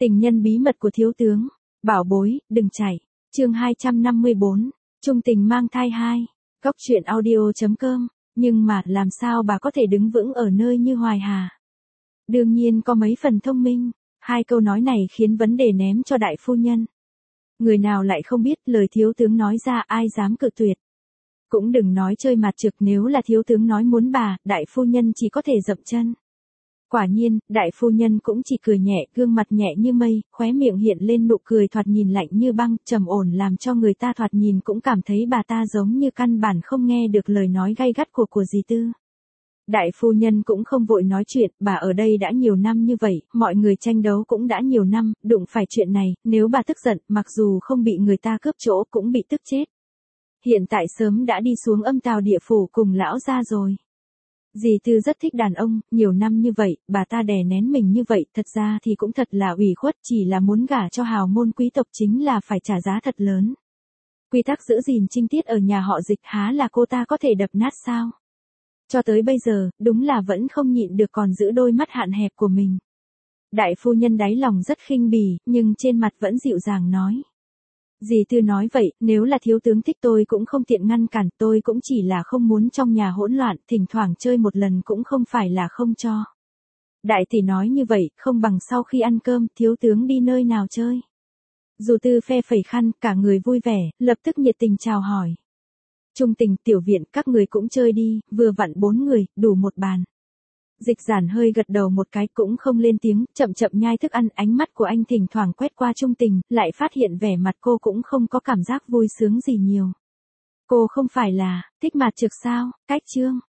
Tình nhân bí mật của thiếu tướng. Bảo bối, đừng chạy. Chương 254. Trung tình mang thai 2. Góc truyện audio.com. Nhưng mà làm sao bà có thể đứng vững ở nơi như Hoài Hà? Đương nhiên có mấy phần thông minh. Hai câu nói này khiến vấn đề ném cho đại phu nhân. Người nào lại không biết lời thiếu tướng nói ra ai dám cự tuyệt. Cũng đừng nói chơi mặt trực, nếu là thiếu tướng nói muốn bà, đại phu nhân chỉ có thể dậm chân. Quả nhiên, đại phu nhân cũng chỉ cười nhẹ, gương mặt nhẹ như mây, khóe miệng hiện lên nụ cười thoạt nhìn lạnh như băng, trầm ổn làm cho người ta thoạt nhìn cũng cảm thấy bà ta giống như căn bản không nghe được lời nói gay gắt của dì Tư. Đại phu nhân cũng không vội nói chuyện, bà ở đây đã nhiều năm như vậy, mọi người tranh đấu cũng đã nhiều năm, đụng phải chuyện này, nếu bà tức giận, mặc dù không bị người ta cướp chỗ cũng bị tức chết. Hiện tại sớm đã đi xuống âm tào địa phủ cùng lão gia rồi. Dì Tư rất thích đàn ông, nhiều năm như vậy, bà ta đè nén mình như vậy, thật ra thì cũng thật là ủy khuất, chỉ là muốn gả cho hào môn quý tộc chính là phải trả giá thật lớn. Quy tắc giữ gìn trinh tiết ở nhà họ Dịch há là cô ta có thể đập nát sao? Cho tới bây giờ, đúng là vẫn không nhịn được còn giữ đôi mắt hạn hẹp của mình. Đại phu nhân đáy lòng rất khinh bỉ, nhưng trên mặt vẫn dịu dàng nói. Dì Tư nói vậy, nếu là thiếu tướng thích tôi cũng không tiện ngăn cản, tôi cũng chỉ là không muốn trong nhà hỗn loạn, thỉnh thoảng chơi một lần cũng không phải là không cho. Đại tỷ nói như vậy, không bằng sau khi ăn cơm, thiếu tướng đi nơi nào chơi. Dù Tư phe phẩy khăn, cả người vui vẻ, lập tức nhiệt tình chào hỏi. Trung tình, tiểu viện, các người cũng chơi đi, vừa vặn 4 người, đủ một bàn. Dịch Giản hơi gật đầu một cái cũng không lên tiếng, chậm chậm nhai thức ăn, ánh mắt của anh thỉnh thoảng quét qua Trung tình, lại phát hiện vẻ mặt cô cũng không có cảm giác vui sướng gì nhiều. Cô không phải là, thích mặt trực sao, cách chương.